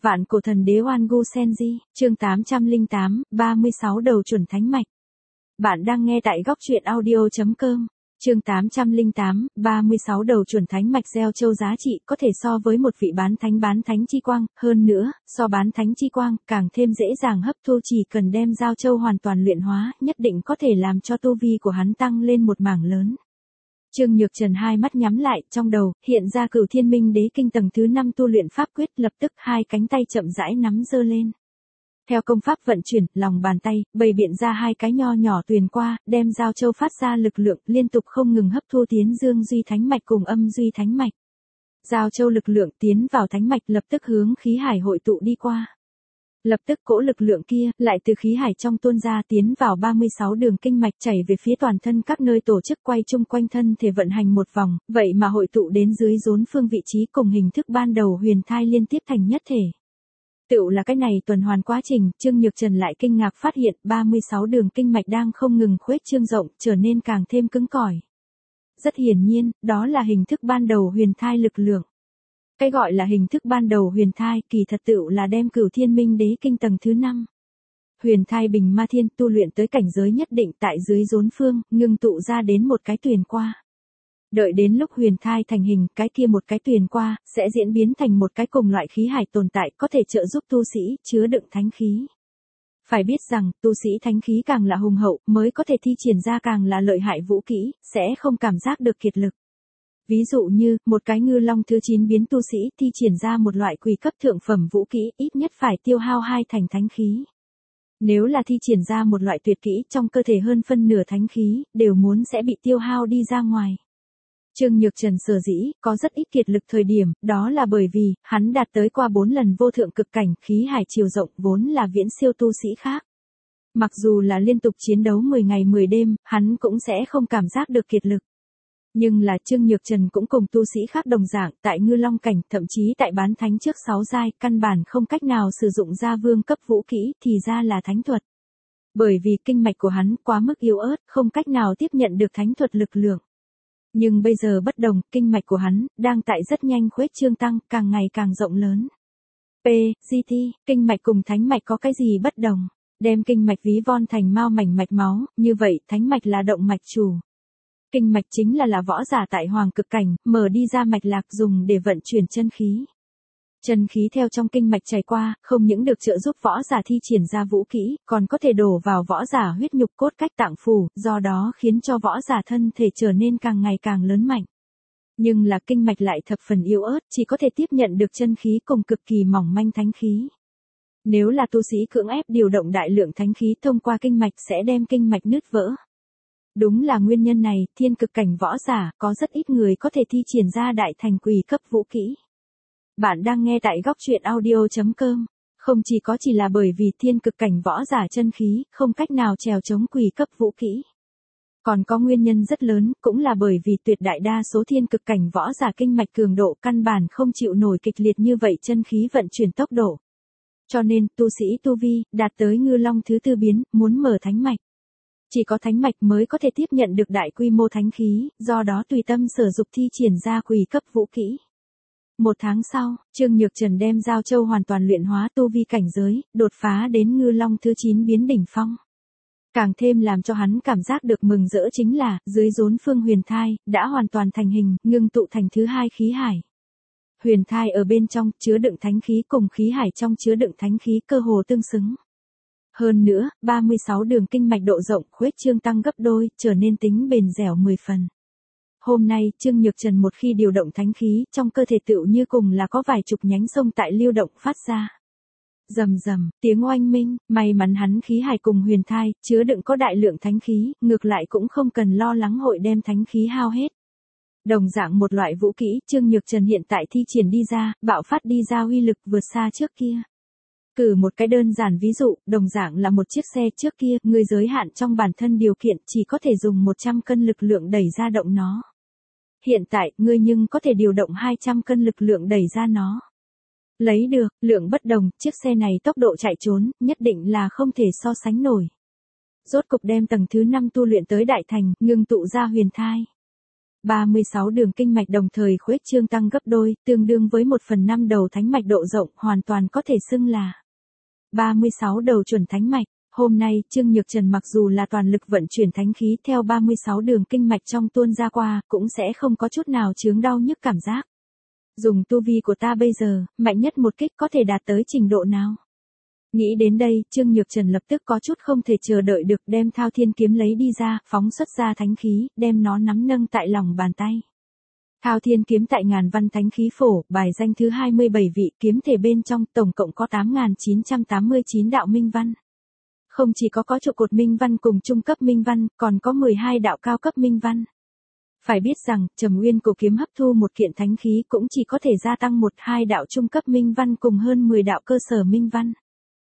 Vạn cổ thần đế Oan Gu Senji, chương 808, 36 đầu chuẩn thánh mạch. Bạn đang nghe tại góc truyện audio.com. Chương 808, 36 đầu chuẩn thánh mạch gieo châu giá trị có thể so với một vị bán thánh chi quang, hơn nữa, so bán thánh chi quang, càng thêm dễ dàng hấp thu, chỉ cần đem giao châu hoàn toàn luyện hóa, nhất định có thể làm cho tu vi của hắn tăng lên một mảng lớn. Trương Nhược Trần hai mắt nhắm lại, trong đầu hiện ra Cửu Thiên Minh Đế Kinh tầng thứ 5 tu luyện pháp quyết, lập tức hai cánh tay chậm rãi nắm giơ lên. Theo công pháp vận chuyển, lòng bàn tay bày biện ra hai cái nho nhỏ tuyền qua, đem giao châu phát ra lực lượng liên tục không ngừng hấp thu tiến dương duy thánh mạch cùng âm duy thánh mạch. Giao châu lực lượng tiến vào thánh mạch lập tức hướng khí hải hội tụ đi qua. Lập tức cỗ lực lượng kia lại từ khí hải trong tuôn ra, tiến vào 36 đường kinh mạch, chảy về phía toàn thân các nơi tổ chức, quay chung quanh thân thể vận hành một vòng, vậy mà hội tụ đến dưới rốn phương vị trí cùng hình thức ban đầu huyền thai liên tiếp thành nhất thể. Tựu là cái này tuần hoàn quá trình, Trương Nhược Trần lại kinh ngạc phát hiện 36 đường kinh mạch đang không ngừng khuếch trương rộng, trở nên càng thêm cứng cỏi. Rất hiển nhiên, đó là hình thức ban đầu huyền thai lực lượng. Cái gọi là hình thức ban đầu huyền thai, kỳ thật tựu là đem Cửu Thiên Minh Đế Kinh tầng thứ 5. Huyền thai bình ma thiên tu luyện tới cảnh giới nhất định, tại dưới rốn phương, ngưng tụ ra đến một cái tuyền qua. Đợi đến lúc huyền thai thành hình, cái kia một cái tuyền qua, sẽ diễn biến thành một cái cùng loại khí hải tồn tại, có thể trợ giúp tu sĩ, chứa đựng thánh khí. Phải biết rằng, tu sĩ thánh khí càng là hùng hậu, mới có thể thi triển ra càng là lợi hại vũ kỹ, sẽ không cảm giác được kiệt lực. Ví dụ như, một cái ngư long thứ 9 biến tu sĩ thi triển ra một loại quỷ cấp thượng phẩm vũ kỹ, ít nhất phải tiêu hao 2 thành thánh khí. Nếu là thi triển ra một loại tuyệt kỹ, trong cơ thể hơn phân nửa thánh khí, đều muốn sẽ bị tiêu hao đi ra ngoài. Trương Nhược Trần sở dĩ có rất ít kiệt lực thời điểm, đó là bởi vì, hắn đạt tới qua 4 lần vô thượng cực cảnh, khí hải chiều rộng vốn là viễn siêu tu sĩ khác. Mặc dù là liên tục chiến đấu 10 ngày 10 đêm, hắn cũng sẽ không cảm giác được kiệt lực. Nhưng là Trương Nhược Trần cũng cùng tu sĩ khác đồng dạng, tại ngư long cảnh, thậm chí tại bán thánh trước 6 giai, căn bản không cách nào sử dụng ra vương cấp vũ kỹ, thì ra là thánh thuật. Bởi vì kinh mạch của hắn quá mức yếu ớt, không cách nào tiếp nhận được thánh thuật lực lượng. Nhưng bây giờ bất đồng, kinh mạch của hắn đang tại rất nhanh khuếch trương tăng, càng ngày càng rộng lớn. GT, kinh mạch cùng thánh mạch có cái gì bất đồng? Đem kinh mạch ví von thành mao mảnh mạch máu, như vậy thánh mạch là động mạch chủ. Kinh mạch chính là võ giả tại hoàng cực cảnh, mở đi ra mạch lạc dùng để vận chuyển chân khí. Chân khí theo trong kinh mạch chảy qua, không những được trợ giúp võ giả thi triển ra vũ kỹ, còn có thể đổ vào võ giả huyết nhục cốt cách tạng phủ, do đó khiến cho võ giả thân thể trở nên càng ngày càng lớn mạnh. Nhưng là kinh mạch lại thập phần yếu ớt, chỉ có thể tiếp nhận được chân khí cùng cực kỳ mỏng manh thánh khí. Nếu là tu sĩ cưỡng ép điều động đại lượng thánh khí thông qua kinh mạch sẽ đem kinh mạch nứt vỡ. Đúng là nguyên nhân này, thiên cực cảnh võ giả, có rất ít người có thể thi triển ra đại thành quỷ cấp vũ kỹ. Bạn đang nghe tại góc truyện audio.com. Không chỉ là bởi vì thiên cực cảnh võ giả chân khí, không cách nào trèo chống quỷ cấp vũ kỹ. Còn có nguyên nhân rất lớn, cũng là bởi vì tuyệt đại đa số thiên cực cảnh võ giả kinh mạch cường độ căn bản không chịu nổi kịch liệt như vậy chân khí vận chuyển tốc độ. Cho nên, tu sĩ tu vi, đạt tới ngư long thứ 4 biến, muốn mở thánh mạch. Chỉ có thánh mạch mới có thể tiếp nhận được đại quy mô thánh khí, do đó tùy tâm sở dục thi triển ra quỷ cấp vũ kỹ. 1 tháng sau, Trương Nhược Trần đem giao châu hoàn toàn luyện hóa, tu vi cảnh giới, đột phá đến ngư long thứ 9 biến đỉnh phong. Càng thêm làm cho hắn cảm giác được mừng rỡ chính là, dưới rốn phương huyền thai, đã hoàn toàn thành hình, ngưng tụ thành thứ 2 khí hải. Huyền thai ở bên trong, chứa đựng thánh khí cùng khí hải trong chứa đựng thánh khí cơ hồ tương xứng. Hơn nữa, 36 đường kinh mạch độ rộng khuếch trương tăng gấp đôi, trở nên tính bền dẻo 10 phần. Hôm nay, Trương Nhược Trần một khi điều động thánh khí, trong cơ thể tựu như cùng là có vài chục nhánh sông tại lưu động phát ra. Rầm rầm, tiếng oanh minh, may mắn hắn khí hải cùng huyền thai, chứa đựng có đại lượng thánh khí, ngược lại cũng không cần lo lắng hội đem thánh khí hao hết. Đồng dạng một loại vũ kỹ, Trương Nhược Trần hiện tại thi triển đi ra, bạo phát đi ra uy lực vượt xa trước kia. Cử một cái đơn giản ví dụ, đồng dạng là một chiếc xe trước kia, người giới hạn trong bản thân điều kiện chỉ có thể dùng 100 cân lực lượng đẩy ra động nó. Hiện tại, ngươi nhưng có thể điều động 200 cân lực lượng đẩy ra nó. Lấy được, lượng bất đồng, chiếc xe này tốc độ chạy trốn, nhất định là không thể so sánh nổi. Rốt cục đem tầng thứ 5 tu luyện tới đại thành, ngưng tụ ra huyền thai. 36 đường kinh mạch đồng thời khuếch trương tăng gấp đôi, tương đương với 1/5 đầu thánh mạch độ rộng, hoàn toàn có thể xưng là 36 đầu chuẩn thánh mạch. Hôm nay, Trương Nhược Trần mặc dù là toàn lực vận chuyển thánh khí theo 36 đường kinh mạch trong tuôn ra qua, cũng sẽ không có chút nào chướng đau nhức cảm giác. Dùng tu vi của ta bây giờ, mạnh nhất một kích có thể đạt tới trình độ nào? Nghĩ đến đây, Trương Nhược Trần lập tức có chút không thể chờ đợi được, đem Thao Thiên kiếm lấy đi ra, phóng xuất ra thánh khí, đem nó nắm nâng tại lòng bàn tay. Thao Thiên kiếm tại ngàn văn thánh khí phổ, bài danh thứ 27 vị, kiếm thể bên trong tổng cộng có 8.989 đạo minh văn. Không chỉ có trụ cột minh văn cùng trung cấp minh văn, còn có 12 đạo cao cấp minh văn. Phải biết rằng, Trầm Nguyên cổ kiếm hấp thu một kiện thánh khí cũng chỉ có thể gia tăng 1-2 đạo trung cấp minh văn cùng hơn 10 đạo cơ sở minh văn.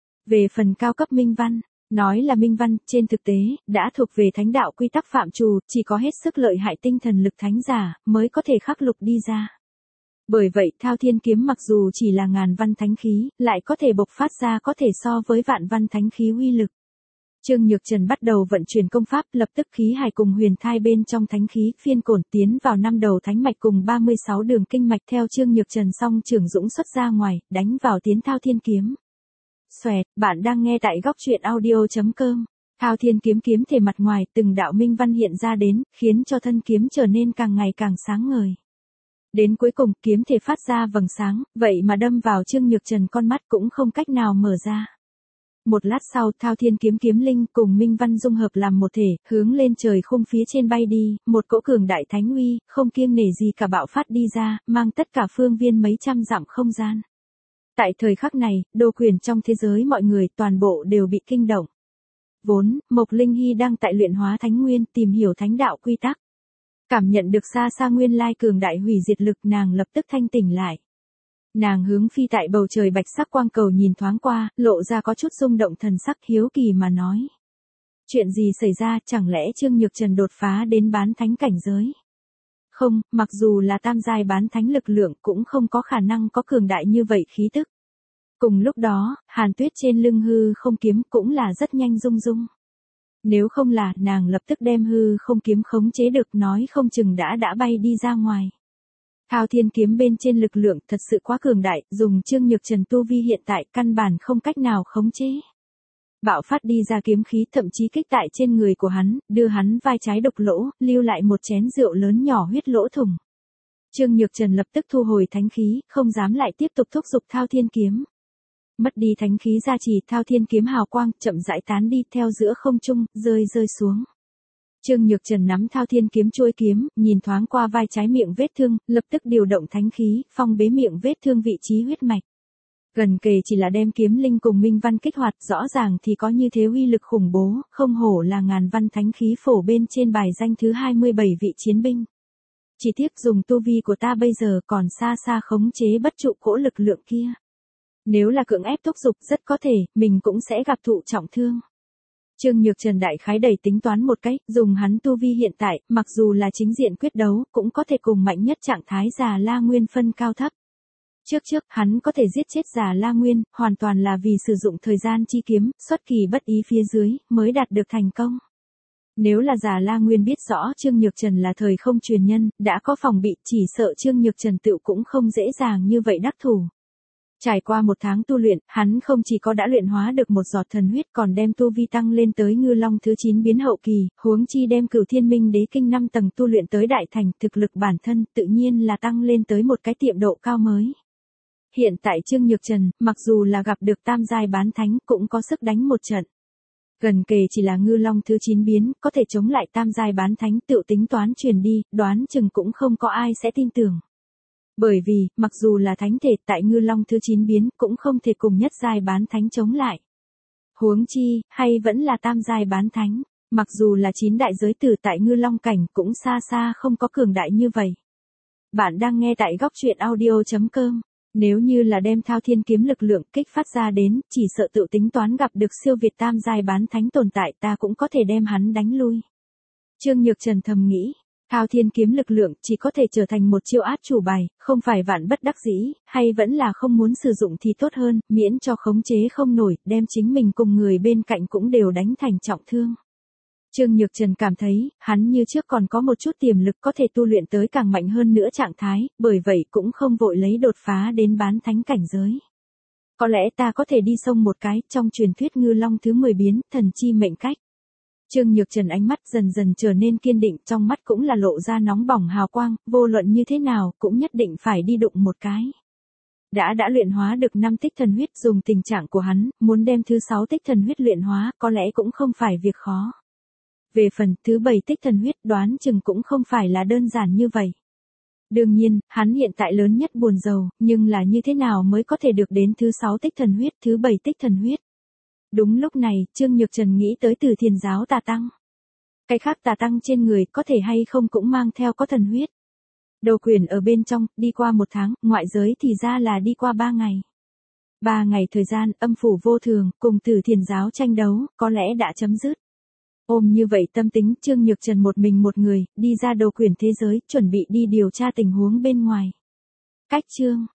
Về phần cao cấp minh văn, nói là minh văn, trên thực tế, đã thuộc về thánh đạo quy tắc phạm trù, chỉ có hết sức lợi hại tinh thần lực thánh giả, mới có thể khắc lục đi ra. Bởi vậy, Thao Thiên kiếm mặc dù chỉ là ngàn văn thánh khí, lại có thể bộc phát ra có thể so với vạn văn thánh khí uy lực. Trương Nhược Trần bắt đầu vận chuyển công pháp, lập tức khí hải cùng huyền thai bên trong thánh khí phiên cổn tiến vào 5 đầu thánh mạch cùng 36 đường kinh mạch theo Trương Nhược Trần song trưởng dũng xuất ra ngoài, đánh vào tiến Thao Thiên kiếm. Xoẹt, bạn đang nghe tại góc truyện audio.com. Thao Thiên kiếm kiếm thể mặt ngoài, từng đạo minh văn hiện ra đến, khiến cho thân kiếm trở nên càng ngày càng sáng ngời. Đến cuối cùng, kiếm thể phát ra vầng sáng, vậy mà đâm vào Trương Nhược Trần con mắt cũng không cách nào mở ra. Một lát sau, Thao Thiên kiếm kiếm linh cùng minh văn dung hợp làm một thể, hướng lên trời khung phía trên bay đi, một cỗ cường đại thánh uy, không kiêng nể gì cả bạo phát đi ra, mang tất cả phương viên mấy trăm dặm không gian. Tại thời khắc này, đô quyền trong thế giới mọi người toàn bộ đều bị kinh động. Vốn, Mộc Linh Hy đang tại luyện hóa thánh nguyên, tìm hiểu thánh đạo quy tắc. Cảm nhận được xa xa nguyên lai cường đại hủy diệt lực, nàng lập tức thanh tỉnh lại. Nàng hướng phi tại bầu trời bạch sắc quang cầu nhìn thoáng qua, lộ ra có chút rung động thần sắc, hiếu kỳ mà nói. Chuyện gì xảy ra, chẳng lẽ Trương Nhược Trần đột phá đến bán thánh cảnh giới? Không, mặc dù là tam giai bán thánh lực lượng cũng không có khả năng có cường đại như vậy khí tức. Cùng lúc đó, Hàn Tuyết trên lưng hư không kiếm cũng là rất nhanh rung rung. Nếu không là, nàng lập tức đem hư không kiếm khống chế được, nói không chừng đã bay đi ra ngoài. Thao Thiên kiếm bên trên lực lượng thật sự quá cường đại, dùng Trương Nhược Trần tu vi hiện tại căn bản không cách nào khống chế. Bạo phát đi ra kiếm khí thậm chí kích tại trên người của hắn, đưa hắn vai trái đục lỗ, lưu lại một chén rượu lớn nhỏ huyết lỗ thủng. Trương Nhược Trần lập tức thu hồi thánh khí, không dám lại tiếp tục thúc giục Thao Thiên kiếm. Mất đi thánh khí gia trì, Thao Thiên kiếm hào quang chậm rãi tán đi theo giữa không trung, rơi xuống. Trương Nhược Trần nắm Thao Thiên kiếm chuôi kiếm, nhìn thoáng qua vai trái miệng vết thương, lập tức điều động thánh khí, phong bế miệng vết thương vị trí huyết mạch. Gần kề chỉ là đem kiếm linh cùng minh văn kích hoạt, rõ ràng thì có như thế uy lực khủng bố, không hổ là ngàn văn thánh khí phổ bên trên bài danh thứ 27 vị chiến binh. Chỉ tiếc dùng tu vi của ta bây giờ còn xa xa khống chế bất trụ cỗ lực lượng kia. Nếu là cưỡng ép thúc giục, rất có thể, mình cũng sẽ gặp thụ trọng thương. Trương Nhược Trần đại khái đầy tính toán một cách, dùng hắn tu vi hiện tại, mặc dù là chính diện quyết đấu, cũng có thể cùng mạnh nhất trạng thái Già La Nguyên phân cao thấp. Trước, hắn có thể giết chết Già La Nguyên, hoàn toàn là vì sử dụng thời gian chi kiếm, xuất kỳ bất ý phía dưới, mới đạt được thành công. Nếu là Già La Nguyên biết rõ Trương Nhược Trần là thời không truyền nhân, đã có phòng bị, chỉ sợ Trương Nhược Trần tự cũng không dễ dàng như vậy đắc thủ. Trải qua 1 tháng tu luyện, hắn không chỉ có đã luyện hóa được một giọt thần huyết, còn đem tu vi tăng lên tới ngư long thứ 9 biến hậu kỳ, huống chi đem Cửu Thiên Minh Đế kinh 5 tầng tu luyện tới đại thành, thực lực bản thân tự nhiên là tăng lên tới một cái tiệm độ cao mới. Hiện tại Trương Nhược Trần, mặc dù là gặp được tam giai bán thánh, cũng có sức đánh một trận. Gần kề chỉ là ngư long thứ 9 biến, có thể chống lại tam giai bán thánh, tự tính toán truyền đi, đoán chừng cũng không có ai sẽ tin tưởng. Bởi vì, mặc dù là thánh thể tại ngư long thứ 9 biến, cũng không thể cùng nhất giai bán thánh chống lại. Huống chi, hay vẫn là tam giai bán thánh, mặc dù là 9 đại giới tử tại ngư long cảnh cũng xa xa không có cường đại như vậy. Bạn đang nghe tại góc truyện audio.com. Nếu như là đem Thao Thiên kiếm lực lượng kích phát ra đến, chỉ sợ tự tính toán gặp được siêu việt tam giai bán thánh tồn tại, ta cũng có thể đem hắn đánh lui. Trương Nhược Trần thầm nghĩ. Thao Thiên kiếm lực lượng chỉ có thể trở thành một chiêu át chủ bài, không phải vạn bất đắc dĩ, hay vẫn là không muốn sử dụng thì tốt hơn, miễn cho khống chế không nổi, đem chính mình cùng người bên cạnh cũng đều đánh thành trọng thương. Trương Nhược Trần cảm thấy, hắn như trước còn có một chút tiềm lực có thể tu luyện tới càng mạnh hơn nữa trạng thái, bởi vậy cũng không vội lấy đột phá đến bán thánh cảnh giới. Có lẽ ta có thể đi sông một cái, trong truyền thuyết ngư long thứ 10 biến, thần chi mệnh cách. Trương Nhược Trần ánh mắt dần dần trở nên kiên định, trong mắt cũng là lộ ra nóng bỏng hào quang, vô luận như thế nào, cũng nhất định phải đi đụng một cái. Đã luyện hóa được 5 tích thần huyết, dùng tình trạng của hắn, muốn đem thứ 6 tích thần huyết luyện hóa, có lẽ cũng không phải việc khó. Về phần thứ 7 tích thần huyết, đoán chừng cũng không phải là đơn giản như vậy. Đương nhiên, hắn hiện tại lớn nhất buồn rầu, nhưng là như thế nào mới có thể được đến thứ 6 tích thần huyết, thứ 7 tích thần huyết. Đúng lúc này, Trương Nhược Trần nghĩ tới Từ Thiền giáo tà tăng. Cái khác tà tăng trên người có thể hay không cũng mang theo có thần huyết. Đầu quyển ở bên trong, đi qua 1 tháng, ngoại giới thì ra là đi qua 3 ngày. 3 ngày thời gian, âm phủ vô thường, cùng Từ Thiền giáo tranh đấu, có lẽ đã chấm dứt. Ôm như vậy tâm tính, Trương Nhược Trần một mình một người, đi ra đầu quyển thế giới, chuẩn bị đi điều tra tình huống bên ngoài. Cách chương